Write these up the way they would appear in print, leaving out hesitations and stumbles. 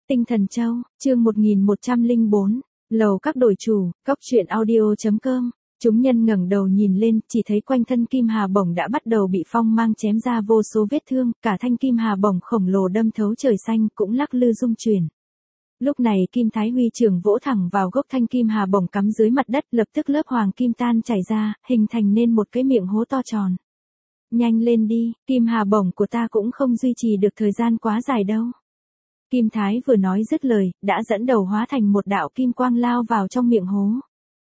Tinh Thần Châu, chương 1104, lầu các đổi chủ, cóc truyện audio.com. Chúng nhân ngẩng đầu nhìn lên, chỉ thấy quanh thân Kim Hà Bổng đã bắt đầu bị phong mang chém ra vô số vết thương, cả thanh Kim Hà Bổng khổng lồ đâm thấu trời xanh cũng lắc lư rung chuyển. Lúc này Kim Thái Huy trưởng vỗ thẳng vào gốc thanh Kim Hà Bổng cắm dưới mặt đất, lập tức lớp hoàng kim tan chảy ra, hình thành nên một cái miệng hố to tròn. Nhanh lên đi, Kim Hà Bổng của ta cũng không duy trì được thời gian quá dài đâu. Kim Thái vừa nói dứt lời, đã dẫn đầu hóa thành một đạo kim quang lao vào trong miệng hố.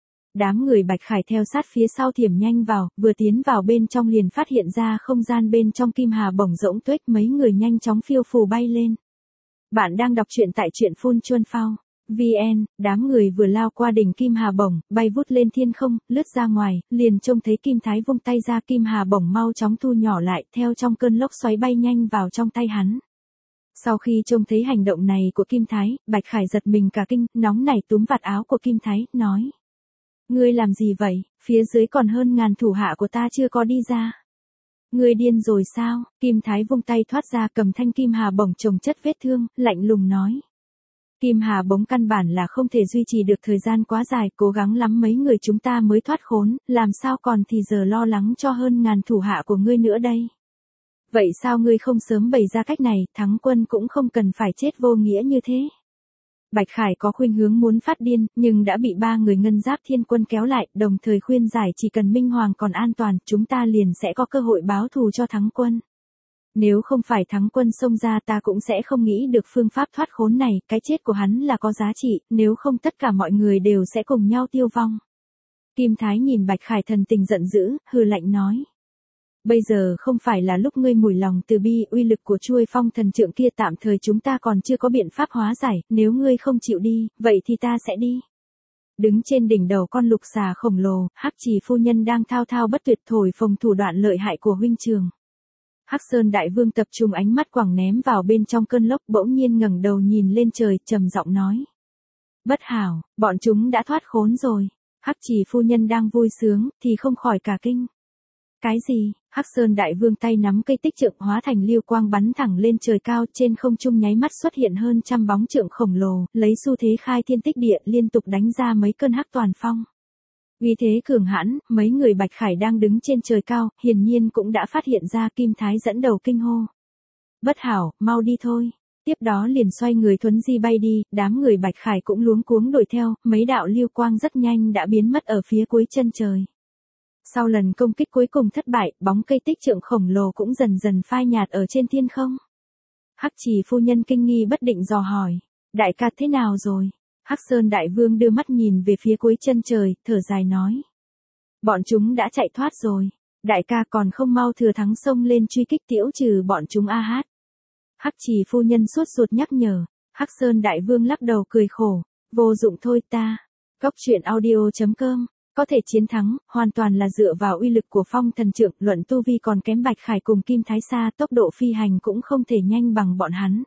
Đám người Bạch Khải theo sát phía sau thiểm nhanh vào, vừa tiến vào bên trong liền phát hiện ra không gian bên trong Kim Hà Bổng rỗng tuếch, mấy người nhanh chóng phiêu phù bay lên. Bạn đang đọc truyện tại truyện Phun Chuân Phao VN, đám người vừa lao qua đỉnh Kim Hà Bổng, bay vút lên thiên không, lướt ra ngoài, liền trông thấy Kim Thái vung tay ra, Kim Hà Bổng mau chóng thu nhỏ lại, theo trong cơn lốc xoáy bay nhanh vào trong tay hắn. Sau khi trông thấy hành động này của Kim Thái, Bạch Khải giật mình cả kinh, nóng nảy túm vạt áo của Kim Thái, nói: Ngươi làm gì vậy, phía dưới còn hơn ngàn thủ hạ của ta chưa có đi ra. Ngươi điên rồi sao? Kim Thái vung tay thoát ra, cầm thanh Kim Hà Bổng chồng chất vết thương, lạnh lùng nói. Kim Hà Bổng căn bản là không thể duy trì được thời gian quá dài, cố gắng lắm mấy người chúng ta mới thoát khốn, làm sao còn thì giờ lo lắng cho hơn ngàn thủ hạ của ngươi nữa đây. Vậy sao ngươi không sớm bày ra cách này, thắng quân cũng không cần phải chết vô nghĩa như thế. Bạch Khải có khuynh hướng muốn phát điên, nhưng đã bị ba người Ngân Giáp Thiên Quân kéo lại, đồng thời khuyên giải chỉ cần Minh Hoàng còn an toàn, chúng ta liền sẽ có cơ hội báo thù cho thắng quân. Nếu không phải thắng quân xông ra, ta cũng sẽ không nghĩ được phương pháp thoát khốn này, cái chết của hắn là có giá trị, nếu không tất cả mọi người đều sẽ cùng nhau tiêu vong. Kim Thái nhìn Bạch Khải thần tình giận dữ, hừ lạnh nói. Bây giờ không phải là lúc ngươi mủi lòng từ bi, uy lực của chuôi phong thần trượng kia tạm thời chúng ta còn chưa có biện pháp hóa giải, nếu ngươi không chịu đi, vậy thì ta sẽ đi. Đứng trên đỉnh đầu con lục xà khổng lồ, Hắc Trì phu nhân đang thao thao bất tuyệt thổi phồng thủ đoạn lợi hại của huynh trường. Hắc Sơn Đại Vương tập trung ánh mắt quẳng ném vào bên trong cơn lốc, bỗng nhiên ngẩng đầu nhìn lên trời, trầm giọng nói. Bất hảo, bọn chúng đã thoát khốn rồi. Hắc Trì phu nhân đang vui sướng, thì không khỏi cả kinh. Cái gì? Hắc Sơn Đại Vương tay nắm cây tích trượng hóa thành lưu quang bắn thẳng lên trời cao, trên không trung nháy mắt xuất hiện hơn trăm bóng trượng khổng lồ, lấy xu thế khai thiên tích địa liên tục đánh ra mấy cơn hắc toàn phong. Uy thế cường hãn, mấy người Bạch Khải đang đứng trên trời cao, hiển nhiên cũng đã phát hiện ra. Kim Thái dẫn đầu kinh hô. Bất hảo, mau đi thôi. Tiếp đó liền xoay người thuấn di bay đi, đám người Bạch Khải cũng luống cuống đuổi theo, mấy đạo lưu quang rất nhanh đã biến mất ở phía cuối chân trời. Sau lần công kích cuối cùng thất bại, bóng cây tích trượng khổng lồ cũng dần dần phai nhạt ở trên thiên không. Hắc Trì phu nhân kinh nghi bất định dò hỏi. Đại ca thế nào rồi? Hắc Sơn Đại Vương đưa mắt nhìn về phía cuối chân trời, thở dài nói. Bọn chúng đã chạy thoát rồi. Đại ca còn không mau thừa thắng xông lên truy kích tiễu trừ bọn chúng a hát. Hắc Trì phu nhân sốt ruột nhắc nhở. Hắc Sơn Đại Vương lắc đầu cười khổ. Vô dụng thôi ta. Cóc truyện audio.com. Có thể chiến thắng, hoàn toàn là dựa vào uy lực của phong thần trượng, luận tu vi còn kém Bạch Khải cùng Kim Thái xa, tốc độ phi hành cũng không thể nhanh bằng bọn hắn.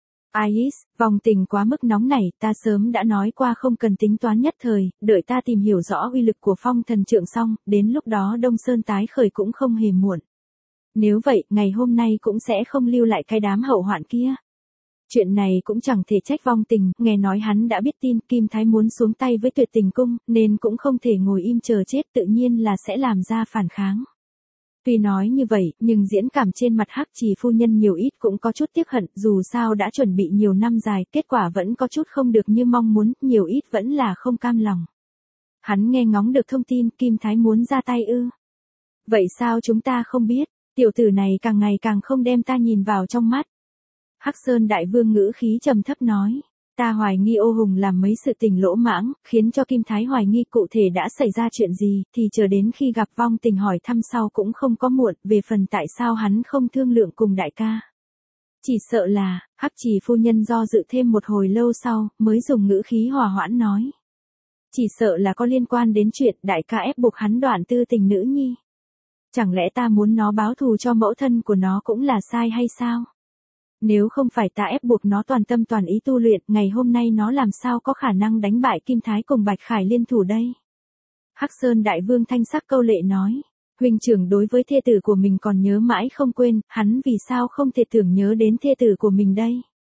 Ais, vòng tình quá mức nóng nảy, ta sớm đã nói qua không cần tính toán nhất thời, đợi ta tìm hiểu rõ uy lực của phong thần trượng xong, đến lúc đó Đông Sơn tái khởi cũng không hề muộn. Nếu vậy, ngày hôm nay cũng sẽ không lưu lại cái đám hậu hoạn kia. Chuyện này cũng chẳng thể trách vong tình, nghe nói hắn đã biết tin Kim Thái muốn xuống tay với Tuyệt Tình Cung, nên cũng không thể ngồi im chờ chết, tự nhiên là sẽ làm ra phản kháng. Tuy nói như vậy, nhưng diễn cảm trên mặt Hắc Trì phu nhân nhiều ít cũng có chút tiếc hận, dù sao đã chuẩn bị nhiều năm dài, kết quả vẫn có chút không được như mong muốn, nhiều ít vẫn là không cam lòng. Hắn nghe ngóng được thông tin Kim Thái muốn ra tay ư? Vậy sao chúng ta không biết, tiểu tử này càng ngày càng không đem ta nhìn vào trong mắt. Hắc Sơn Đại Vương ngữ khí trầm thấp nói, ta hoài nghi Ô Hùng làm mấy sự tình lỗ mãng, khiến cho Kim Thái hoài nghi cụ thể đã xảy ra chuyện gì, thì chờ đến khi gặp vong tình hỏi thăm sau cũng không có muộn, về phần tại sao hắn không thương lượng cùng đại ca. Chỉ sợ là, Hắc Trì phu nhân do dự thêm một hồi lâu sau, mới dùng ngữ khí hòa hoãn nói. Chỉ sợ là có liên quan đến chuyện đại ca ép buộc hắn đoạn tư tình nữ nhi. Chẳng lẽ ta muốn nó báo thù cho mẫu thân của nó cũng là sai hay sao? Nếu không phải ta ép buộc nó toàn tâm toàn ý tu luyện, ngày hôm nay nó làm sao có khả năng đánh bại Kim Thái cùng Bạch Khải liên thủ đây? Hắc Sơn Đại Vương thanh sắc câu lệ nói, huynh trưởng đối với thê tử của mình còn nhớ mãi không quên, hắn vì sao không thể tưởng nhớ đến thê tử của mình đây?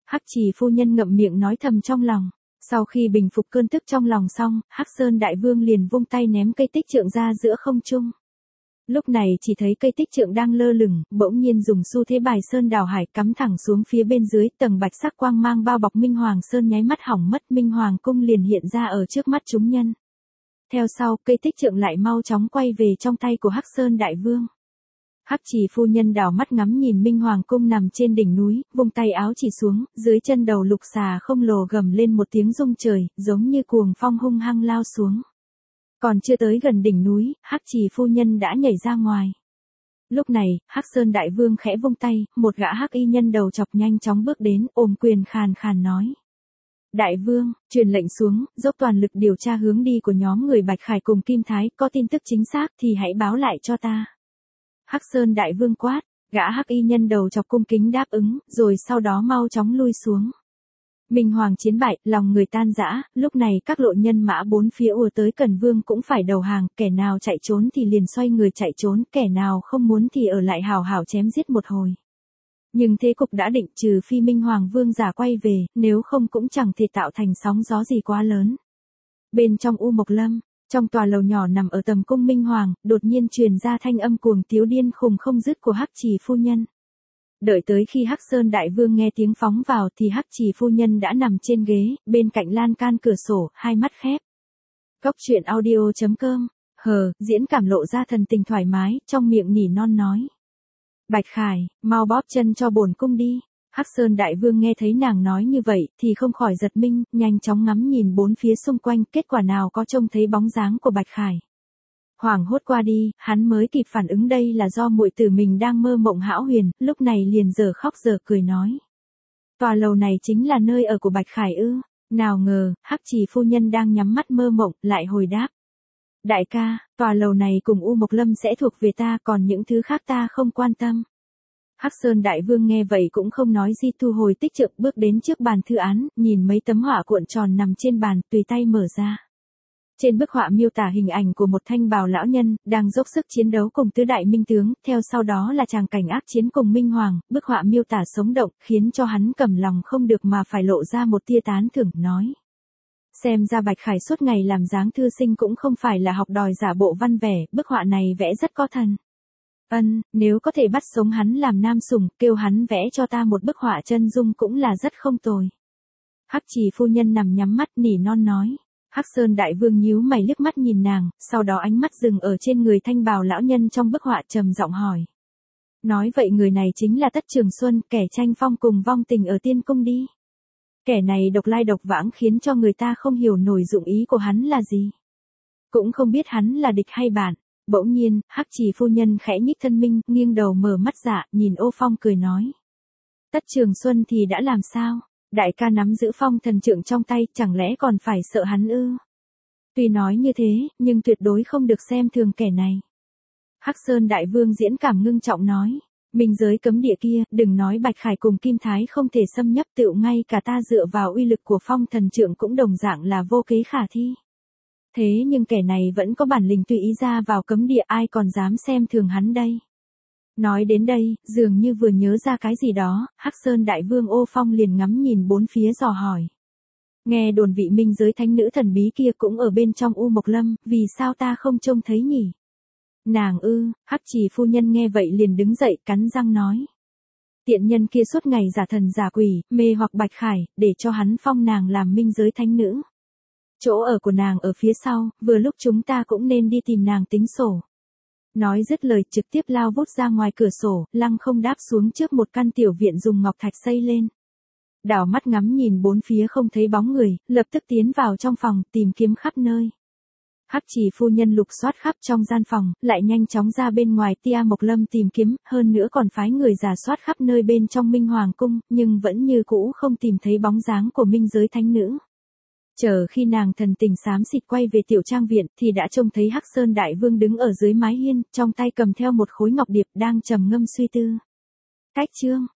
Hắc Trì phu nhân ngậm miệng nói thầm trong lòng. Sau khi bình phục cơn tức trong lòng xong, Hắc Sơn Đại Vương liền vung tay ném cây tích trượng ra giữa không trung. Lúc này chỉ thấy cây tích trượng đang lơ lửng, bỗng nhiên dùng xu thế bài sơn đảo hải cắm thẳng xuống phía bên dưới, tầng bạch sắc quang mang bao bọc Minh Hoàng Sơn nháy mắt hỏng mất, Minh Hoàng cung liền hiện ra ở trước mắt chúng nhân. Theo sau, cây tích trượng lại mau chóng quay về trong tay của Hắc Sơn Đại Vương. Hắc Trì phu nhân đảo mắt ngắm nhìn Minh Hoàng cung nằm trên đỉnh núi, vung tay áo chỉ xuống, dưới chân đầu lục xà không lồ gầm lên một tiếng rung trời, giống như cuồng phong hung hăng lao xuống. Còn chưa tới gần đỉnh núi, Hắc Trì phu nhân đã nhảy ra ngoài. Lúc này, Hắc Sơn Đại Vương khẽ vung tay, một gã hắc y nhân đầu chọc nhanh chóng bước đến, ôm quyền khàn khàn nói. Đại Vương, truyền lệnh xuống, dốc toàn lực điều tra hướng đi của nhóm người Bạch Khải cùng Kim Thái, có tin tức chính xác thì hãy báo lại cho ta. Hắc Sơn Đại Vương quát, gã hắc y nhân đầu chọc cung kính đáp ứng, rồi sau đó mau chóng lui xuống. Minh Hoàng chiến bại, lòng người tan rã, lúc này các lộ nhân mã bốn phía ùa tới Cần Vương cũng phải đầu hàng, kẻ nào chạy trốn thì liền xoay người chạy trốn, kẻ nào không muốn thì ở lại hào hào chém giết một hồi. Nhưng thế cục đã định, trừ phi Minh Hoàng Vương giả quay về, nếu không cũng chẳng thể tạo thành sóng gió gì quá lớn. Bên trong U Mộc Lâm, trong tòa lầu nhỏ nằm ở tầm cung Minh Hoàng, đột nhiên truyền ra thanh âm cuồng tiếu điên khùng không dứt của Hắc Trì phu nhân. Đợi tới khi Hắc Sơn Đại Vương nghe tiếng phóng vào thì Hắc Trì phu nhân đã nằm trên ghế, bên cạnh lan can cửa sổ, hai mắt khép. Cốc truyện audio.com, diễn cảm lộ ra thần tình thoải mái, trong miệng nỉ non nói. Bạch Khải, mau bóp chân cho bổn cung đi. Hắc Sơn Đại Vương nghe thấy nàng nói như vậy thì không khỏi giật mình, nhanh chóng ngắm nhìn bốn phía xung quanh, kết quả nào có trông thấy bóng dáng của Bạch Khải. Hoảng hốt qua đi, hắn mới kịp phản ứng đây là do muội tử mình đang mơ mộng hão huyền, lúc này liền giờ khóc giờ cười nói. Tòa lầu này chính là nơi ở của Bạch Khải ư? Nào ngờ, Hắc Trì phu nhân đang nhắm mắt mơ mộng, lại hồi đáp. Đại ca, tòa lầu này cùng U Mộc Lâm sẽ thuộc về ta, còn những thứ khác ta không quan tâm. Hắc Sơn Đại Vương nghe vậy cũng không nói gì, thu hồi tích trượng, bước đến trước bàn thư án, nhìn mấy tấm họa cuộn tròn nằm trên bàn, tùy tay mở ra. Trên bức họa miêu tả hình ảnh của một thanh bào lão nhân, đang dốc sức chiến đấu cùng tứ đại minh tướng, theo sau đó là tràng cảnh ác chiến cùng Minh Hoàng, bức họa miêu tả sống động, khiến cho hắn cầm lòng không được mà phải lộ ra một tia tán thưởng, nói. Xem ra Bạch Khải suốt ngày làm dáng thư sinh cũng không phải là học đòi giả bộ văn vẻ, bức họa này vẽ rất có thần. Nếu có thể bắt sống hắn làm nam sủng, kêu hắn vẽ cho ta một bức họa chân dung cũng là rất không tồi. Hắc Trì phu nhân nằm nhắm mắt nỉ non nói. Hắc Sơn Đại Vương nhíu mày liếc mắt nhìn nàng, sau đó ánh mắt dừng ở trên người thanh bào lão nhân trong bức họa, trầm giọng hỏi. Nói vậy người này chính là Tất Trường Xuân, kẻ tranh phong cùng vong tình ở tiên cung đi. Kẻ này độc lai độc vãng khiến cho người ta không hiểu nổi dụng ý của hắn là gì. Cũng không biết hắn là địch hay bạn. Bỗng nhiên, Hắc Trì phu nhân khẽ nhích thân minh, nghiêng đầu mở mắt dạ, nhìn Ô Phong cười nói. Tất Trường Xuân thì đã làm sao? Đại ca nắm giữ phong thần trượng trong tay, chẳng lẽ còn phải sợ hắn ư? Tuy nói như thế, nhưng tuyệt đối không được xem thường kẻ này. Hắc Sơn Đại Vương diễn cảm ngưng trọng nói. Minh giới cấm địa kia, đừng nói Bạch Khải cùng Kim Thái không thể xâm nhập, tựu ngay cả ta dựa vào uy lực của phong thần trượng cũng đồng dạng là vô kế khả thi. Thế nhưng kẻ này vẫn có bản lĩnh tùy ý ra vào cấm địa, ai còn dám xem thường hắn đây. Nói đến đây, dường như vừa nhớ ra cái gì đó, Hắc Sơn Đại Vương Ô Phong liền ngắm nhìn bốn phía dò hỏi. Nghe đồn vị minh giới thánh nữ thần bí kia cũng ở bên trong U Mộc Lâm, vì sao ta không trông thấy nhỉ? Nàng ư? Hắc Trì phu nhân nghe vậy liền đứng dậy, cắn răng nói. Tiện nhân kia suốt ngày giả thần giả quỷ, mê hoặc Bạch Khải, để cho hắn phong nàng làm minh giới thánh nữ. Chỗ ở của nàng ở phía sau, vừa lúc chúng ta cũng nên đi tìm nàng tính sổ. Nói dứt lời trực tiếp lao vút ra ngoài cửa sổ, lăng không đáp xuống trước một căn tiểu viện dùng ngọc thạch xây lên. Đảo mắt ngắm nhìn bốn phía không thấy bóng người, lập tức tiến vào trong phòng, tìm kiếm khắp nơi. Hắc Trì phu nhân lục soát khắp trong gian phòng, lại nhanh chóng ra bên ngoài Tia Mộc Lâm tìm kiếm, hơn nữa còn phái người rà soát khắp nơi bên trong Minh Hoàng cung, nhưng vẫn như cũ không tìm thấy bóng dáng của minh giới thánh nữ. Chờ khi nàng thần tình xám xịt quay về tiểu trang viện thì đã trông thấy Hắc Sơn Đại Vương đứng ở dưới mái hiên, trong tay cầm theo một khối ngọc điệp đang trầm ngâm suy tư. Cách chương